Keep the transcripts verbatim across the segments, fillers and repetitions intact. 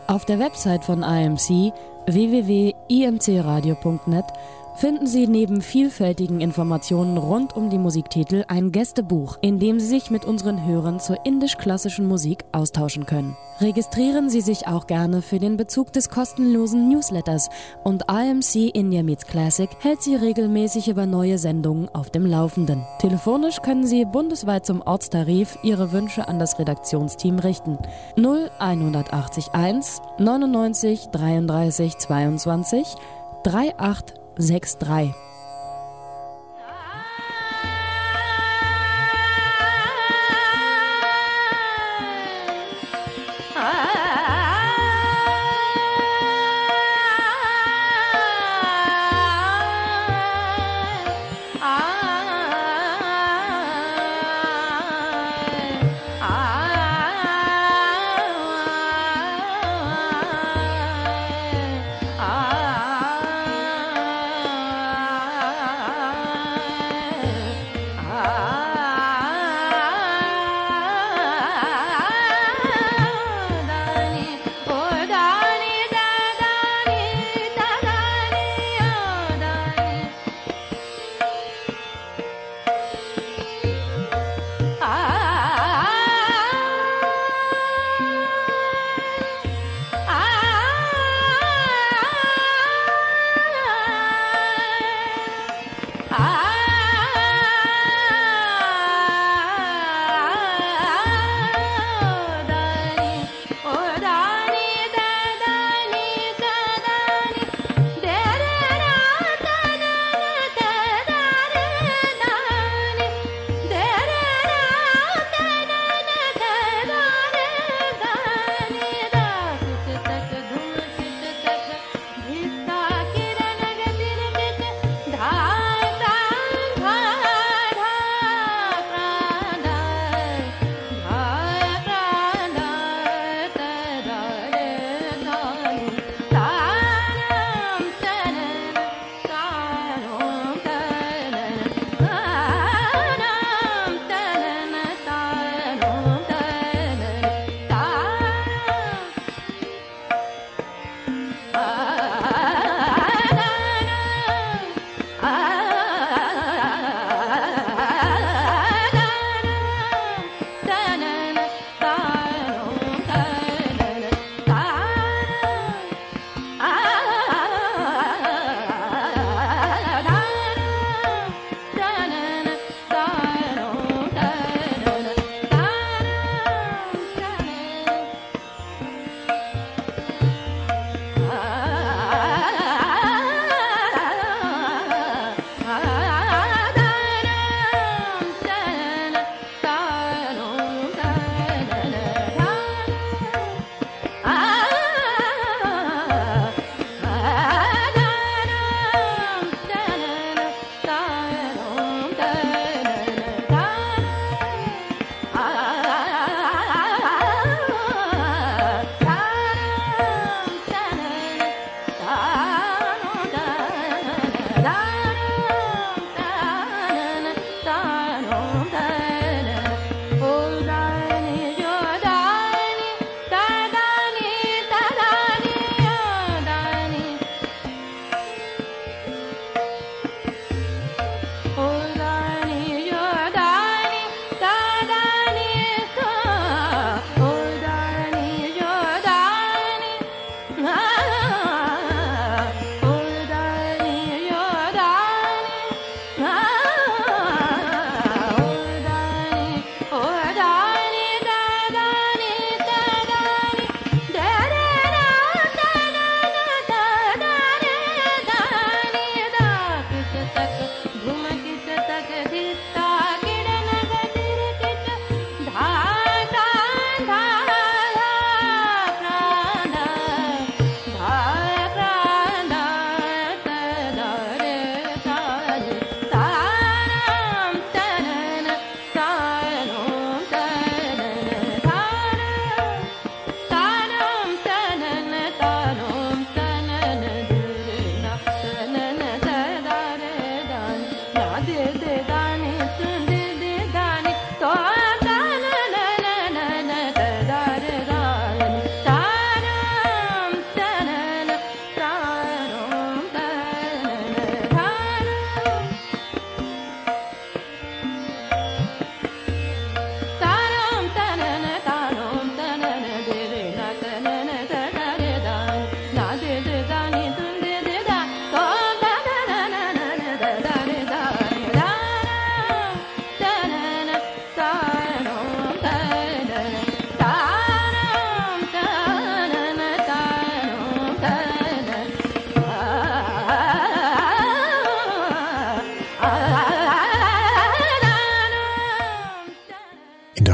Auf der Website von I M C w w w punkt i m c radio punkt net finden Sie neben vielfältigen Informationen rund um die Musiktitel ein Gästebuch, in dem Sie sich mit unseren Hörern zur indisch-klassischen Musik austauschen können. Registrieren Sie sich auch gerne für den Bezug des kostenlosen Newsletters und I M C India Meets Classic hält Sie regelmäßig über neue Sendungen auf dem Laufenden. Telefonisch können Sie bundesweit zum Ortstarif Ihre Wünsche an das Redaktionsteam richten. null eins neunundneunzig dreiunddreißig zweiundzwanzig acht sechs drei. Ah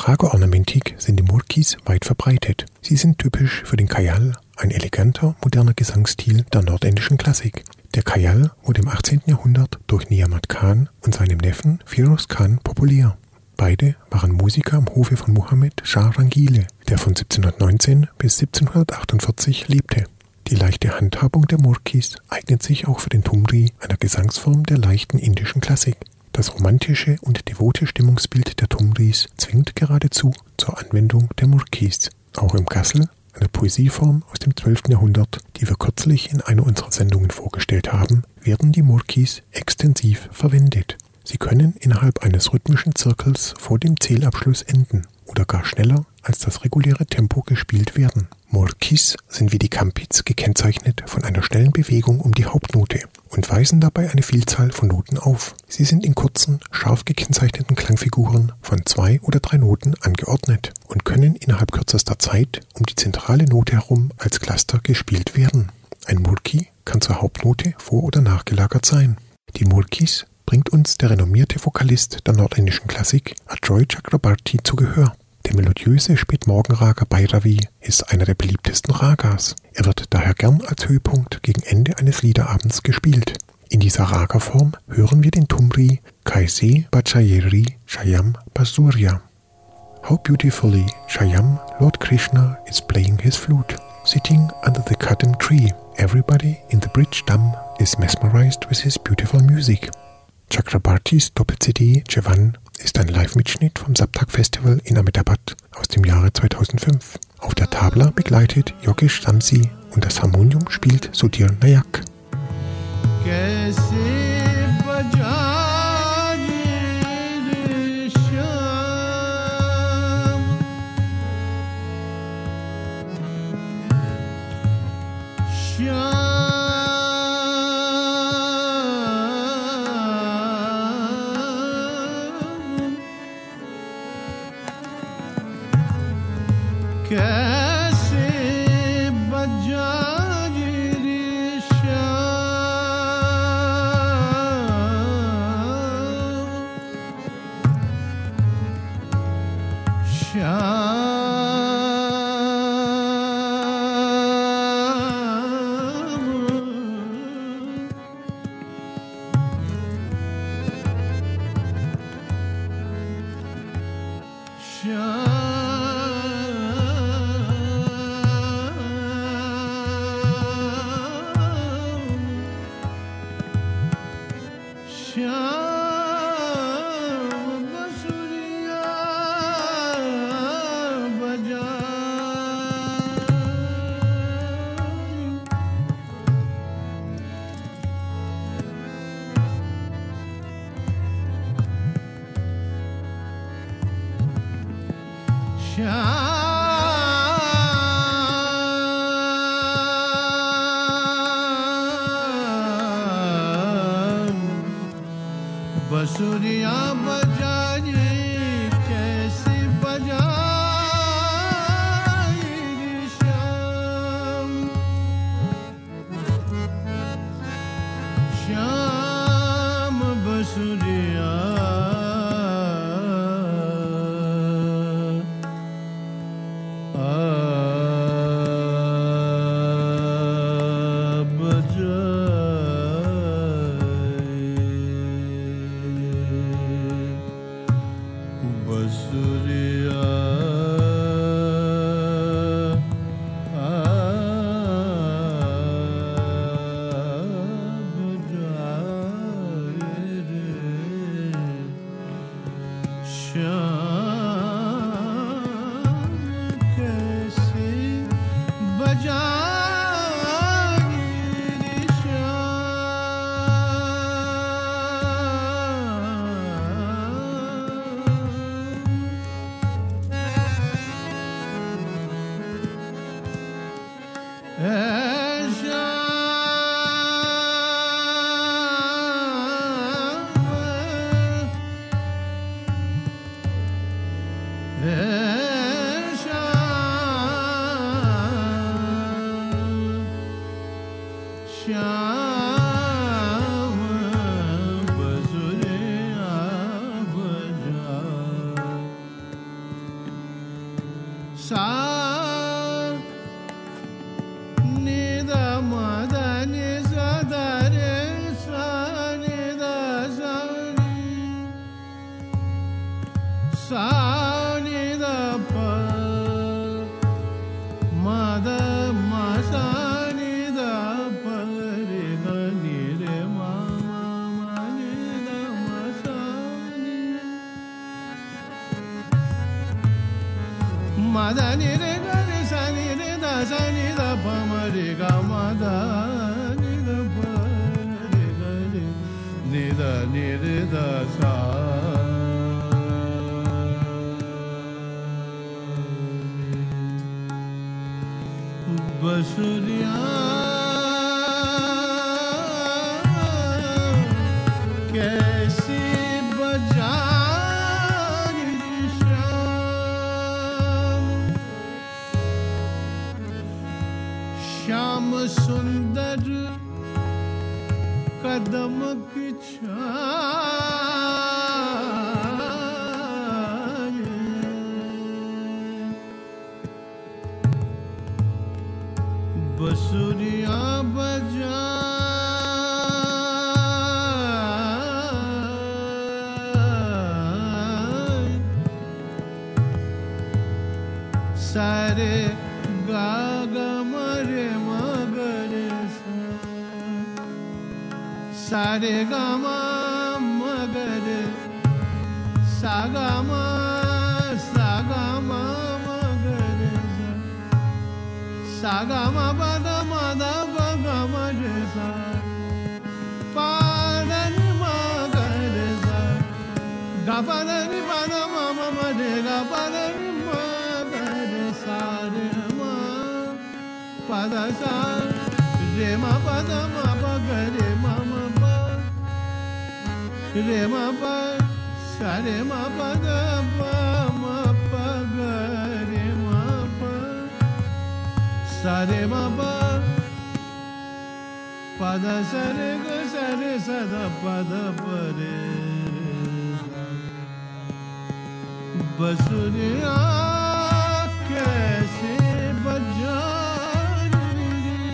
Raga-Ornamentik sind die Murkis weit verbreitet. Sie sind typisch für den Khayal, ein eleganter, moderner Gesangsstil der nordindischen Klassik. Der Khayal wurde im achtzehnten Jahrhundert durch Niyamat Khan und seinem Neffen Firoz Khan populär. Beide waren Musiker am Hofe von Muhammad Shah Rangile, der von siebzehnhundertneunzehn bis siebzehnhundertachtundvierzig lebte. Die leichte Handhabung der Murkis eignet sich auch für den Thumri, einer Gesangsform der leichten indischen Klassik. Das romantische und devote Stimmungsbild der Thumris zwingt geradezu zur Anwendung der Murkis. Auch im Ghazal, einer Poesieform aus dem zwölften Jahrhundert, die wir kürzlich in einer unserer Sendungen vorgestellt haben, werden die Murkis extensiv verwendet. Sie können innerhalb eines rhythmischen Zirkels vor dem Zählabschluss enden oder gar schneller als das reguläre Tempo gespielt werden. Murkis sind wie die Kampits gekennzeichnet von einer schnellen Bewegung um die Hauptnote und weisen dabei eine Vielzahl von Noten auf. Sie sind in kurzen, scharf gekennzeichneten Klangfiguren von zwei oder drei Noten angeordnet und können innerhalb kürzester Zeit um die zentrale Note herum als Cluster gespielt werden. Ein Murki kann zur Hauptnote vor- oder nachgelagert sein. Die Murkis bringt uns der renommierte Vokalist der nordindischen Klassik Ajoy Chakrabarti zu Gehör. Der melodiöse Spätmorgenraga Bhairavi ist einer der beliebtesten Ragas. Er wird daher gern als Höhepunkt gegen Ende eines Liederabends gespielt. In dieser Raga-Form hören wir den Thumri Kaise Bachayeri Shyam Basurya. How beautifully Shyam Lord Krishna is playing his flute. Sitting under the kadam tree, everybody in the bridge dam is mesmerized with his beautiful music. Chakrabartis Doppel-C D Jeevan ist ein Live-Mitschnitt vom Saptak-Festival in Ahmedabad aus dem Jahre zweitausendfünf. Auf der Tabla begleitet Yogesh Samsi und das Harmonium spielt Sudhir Nayak. बसुरिया बजाए कैसे बजाए श्याम श्याम बसुरिया सा नि the म the नि स द रे सा नि द सा नि सा नि द प म द म सा नि द प रे ग नि रे म म म नि द म सा नि म द नि रे ग रे सा नि रे द सा नि द प म रे ग म द नि द प रे ग रे नि द नि रे द सा बसुरिया कैसी बजारी श्याम श्याम सुंदर कदम की छाया बसुरिया बजा सारे गा गा मरे मगरे सा सारे गा मा मगरे सा गा मा सा गा मा मगरे सा सा गा मा पा दा मा दा पा गा मा रे सा पा दा नि मा गा रे सा गा पा दा नि पा दा मा मा मा रे गा पा दा नि मा गा रे सा रे मा पा दा सा रे मा पा दा मा पा गा रे मा मा पा रे मा पा सा रे मा पा दा पा मा पा गा रे मा पा सा रे मा पा पा दा सा रे ग सा रे सा दा पा दा पा रे सा बसुरिया कैसे बजारी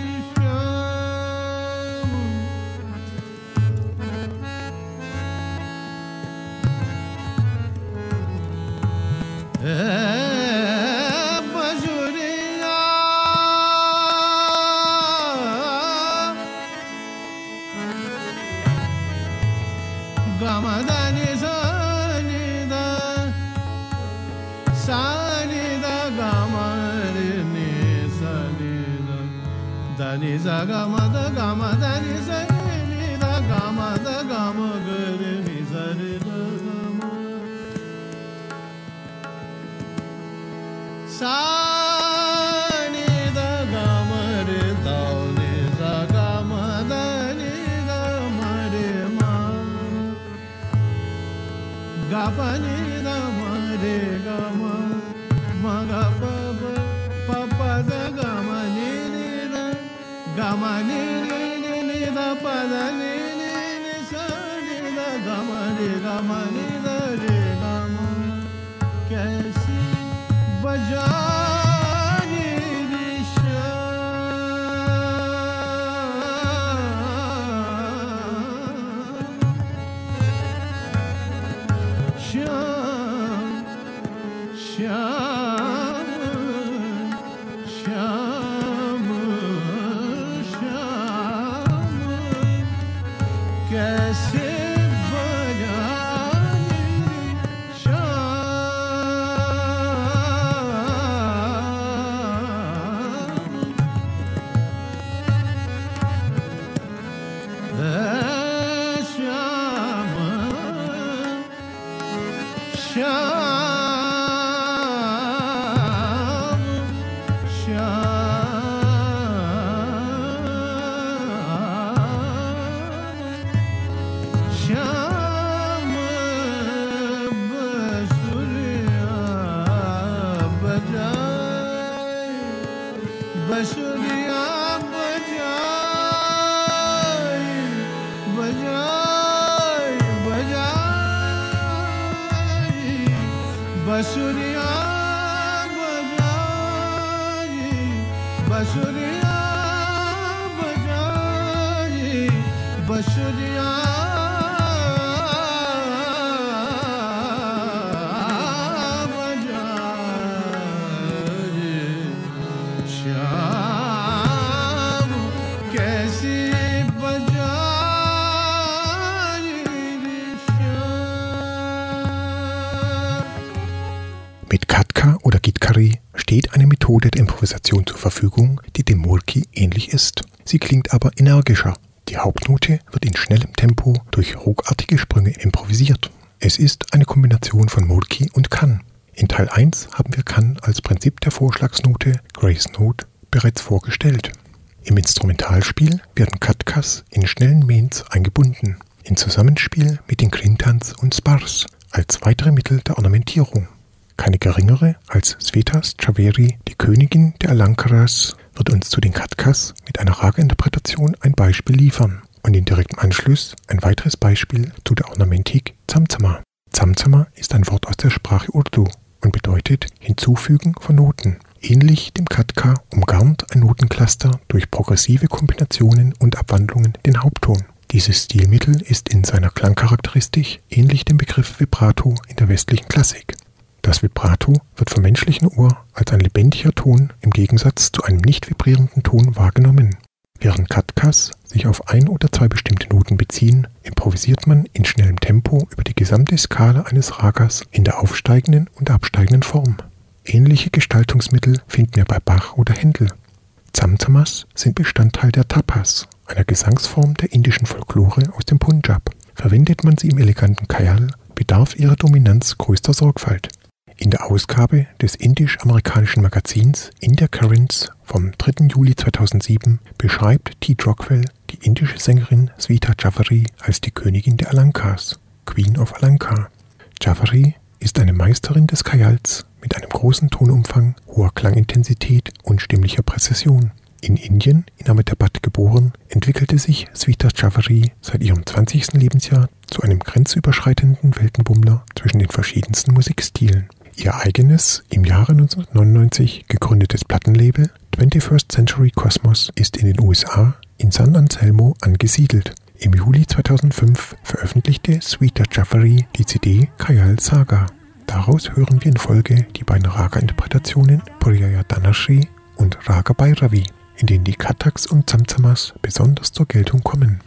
श्याम ए बसुरिया गा मा दा नि सा नि दा सा नि दा गा मा रे नि सा नि दा दा नि सा गा मा दा गा मा दा नि सा नि दा गा मा दा गा मा ग रे नि सा रे दा गा मा सा नि दा गा मा रे दा नि सा गा मा दा नि गा मा रे मा गा पा नि दा मा रे गा मा मा गा पा पा पा पा दा गा मा नि नि दा गा मा नि नि नि नि दा पा दा नि नि नि सा नि दा गा मा रे गा मा नि दा रे गा मा कैसी बजारी श्याम श्याम श्याम श्याम कैसे बजारी श्याम ए श्याम श्याम श्याम श्याम बसुरिया बजाए बसुरिया बजाए बजाए बजाए बसुरिया बजाए बसुरिया बजाई बसुरिया बजाई श्याम कैसी बजाई Shyam. Mit Katka oder Gitkari steht eine Methode der Improvisation zur Verfügung, die dem Murki ähnlich ist. Sie klingt aber energischer. Die Hauptnote wird in schnellem Tempo durch ruckartige Sprünge improvisiert. Es ist eine Kombination von Murki und Kan. In Teil eins haben wir Kan als Prinzip der Vorschlagsnote Grace Note bereits vorgestellt. Im Instrumentalspiel werden Katkas in schnellen Mains eingebunden, in Zusammenspiel mit den Quintans und Spars als weitere Mittel der Ornamentierung. Keine geringere als Svetas Chaveri, die Königin der Alankaras, wird uns zu den Katkas mit einer Raga-Interpretation ein Beispiel liefern und in direktem Anschluss ein weiteres Beispiel zu der Ornamentik Zamzama. Zamzama ist ein Wort aus der Sprache Urdu und bedeutet Hinzufügen von Noten. Ähnlich dem Katka umgarnt ein Notencluster durch progressive Kombinationen und Abwandlungen den Hauptton. Dieses Stilmittel ist in seiner Klangcharakteristik ähnlich dem Begriff Vibrato in der westlichen Klassik. Das Vibrato wird vom menschlichen Ohr als ein lebendiger Ton im Gegensatz zu einem nicht vibrierenden Ton wahrgenommen. Während Katkas sich auf ein oder zwei bestimmte Noten beziehen, improvisiert man in schnellem Tempo über die gesamte Skala eines Ragas in der aufsteigenden und absteigenden Form. Ähnliche Gestaltungsmittel finden wir bei Bach oder Händel. Zamzamas sind Bestandteil der Tapas, einer Gesangsform der indischen Folklore aus dem Punjab. Verwendet man sie im eleganten Khyal, bedarf ihrer Dominanz größter Sorgfalt. In der Ausgabe des indisch-amerikanischen Magazins India Currents vom dritten Juli zweitausendsieben beschreibt T. Rockwell die indische Sängerin Sveta Chaveri als die Königin der Alankars, Queen of Alanka. Chaveri ist eine Meisterin des Khyals mit einem großen Tonumfang, hoher Klangintensität und stimmlicher Präzision. In Indien, in Ahmedabad geboren, entwickelte sich Sveta Chaveri seit ihrem zwanzigsten Lebensjahr zu einem grenzüberschreitenden Weltenbummler zwischen den verschiedensten Musikstilen. Ihr eigenes, im Jahre neunzehnhundertneunundneunzig gegründetes Plattenlabel twenty-first Century Cosmos ist in den U S A in San Anselmo angesiedelt. Im Juli zweitausendfünf veröffentlichte Sveta Chaveri die C D Khyal Saga. Daraus hören wir in Folge die beiden Raga-Interpretationen Purjaya Dhanashri und Raga Bhairavi, in denen die Kathaks und Zamzamas besonders zur Geltung kommen.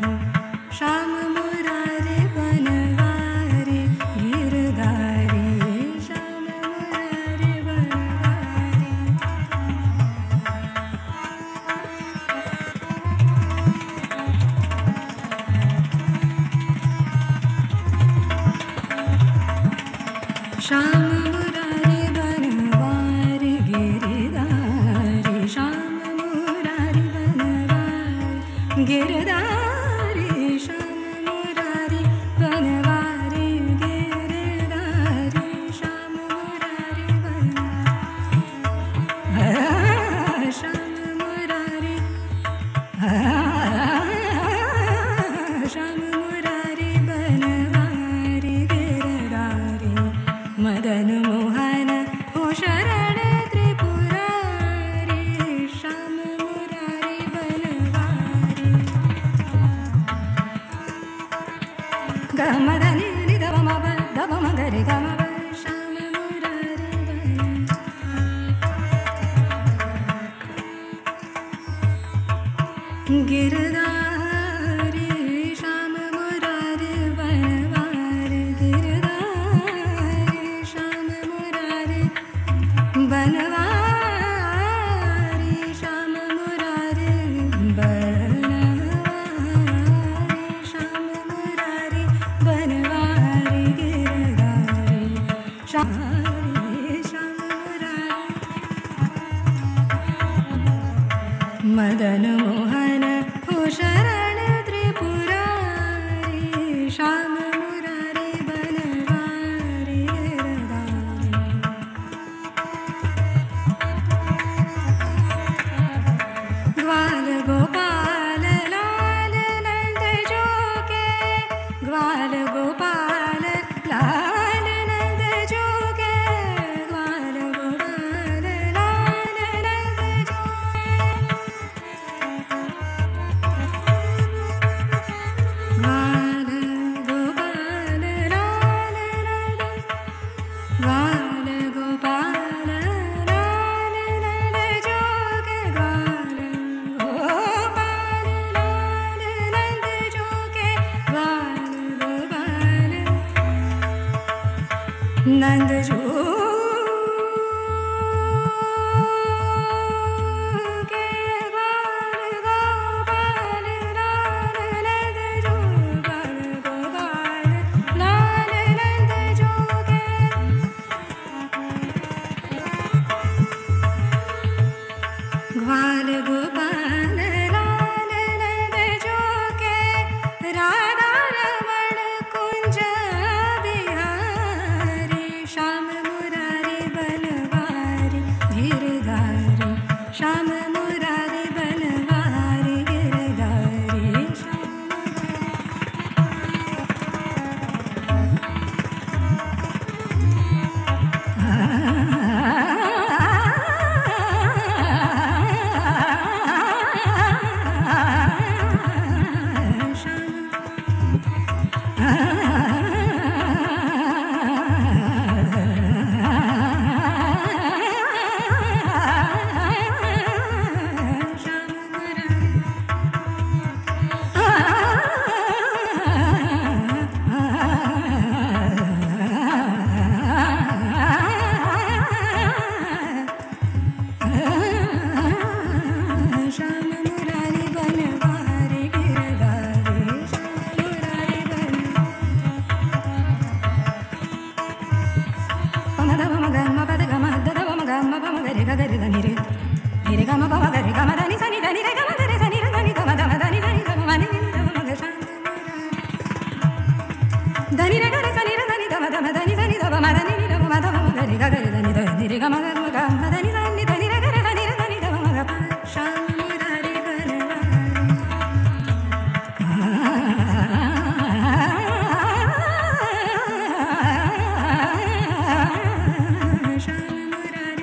Shama Murari Banwari Girdhari Madan Mohan हो शरण त्रिपुरारी श्याम मुरारी बनवारी गिरधारी ग्वाल गोपाल लाल नंद जो के ग्वाल गोपाल लाल नंद जो के ग्वाल गोपाल लाल नंद जो ग्वाल गोपाल लाल नंद ग्वाल गोपाल लाल नंद जो के ग्वाल गोपाल लाल नंद जो के ग्वाल गोपाल नंद जो के ग्वाल गोपाल लाल नंद जो ग्वाल गोपाल लाल नंद जो के ग्वाल गोपाल लाल नंद जो के राधा रमण कुंज बिहारी श्याम मुरारी बनवारी गिरधारी श्याम मुरारी बनवारी गिरधारी श्याम श्याम मुरारी बनवारी गिरधारी श्याम मुरारी बन पम ध पम ग म प द ग म द द पम ग म प म ग रे ग ग रे ध नि रे नि रे ग म प म ग रे ग म ध नि सा नि ध नि रे ग म ध रे सा नि रे ध नि ध म ध म ध नि ध नि ध म म नि नि ध म ग श्याम मुरारी ध नि रे ग रे सा नि रे ध नि ध म ध म ध नि सा नि ध म म ध नि नि ध म म ध म ग रे ग ग रे ध नि ध नि रे ग म ग म ग म ध नि सा नि ध नि रे ग रे सा नि रे ध नि ध म म ग प Shyam Murari Banwari Shyam Murari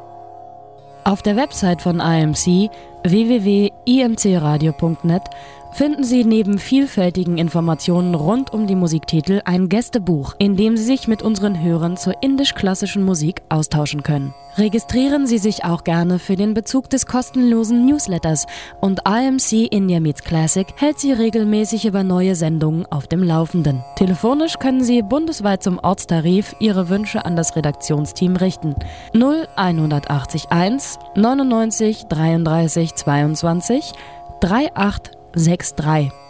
Auf der Website von I M C w w w punkt i m c radio punkt net finden Sie neben vielfältigen Informationen rund um die Musiktitel ein Gästebuch, in dem Sie sich mit unseren Hörern zur indisch-klassischen Musik austauschen können. Registrieren Sie sich auch gerne für den Bezug des kostenlosen Newsletters und I M C India Meets Classic hält Sie regelmäßig über neue Sendungen auf dem Laufenden. Telefonisch können Sie bundesweit zum Ortstarif Ihre Wünsche an das Redaktionsteam richten. null einundachtzig eins neunundneunzig dreiunddreißig zweiundzwanzig drei acht sechs drei.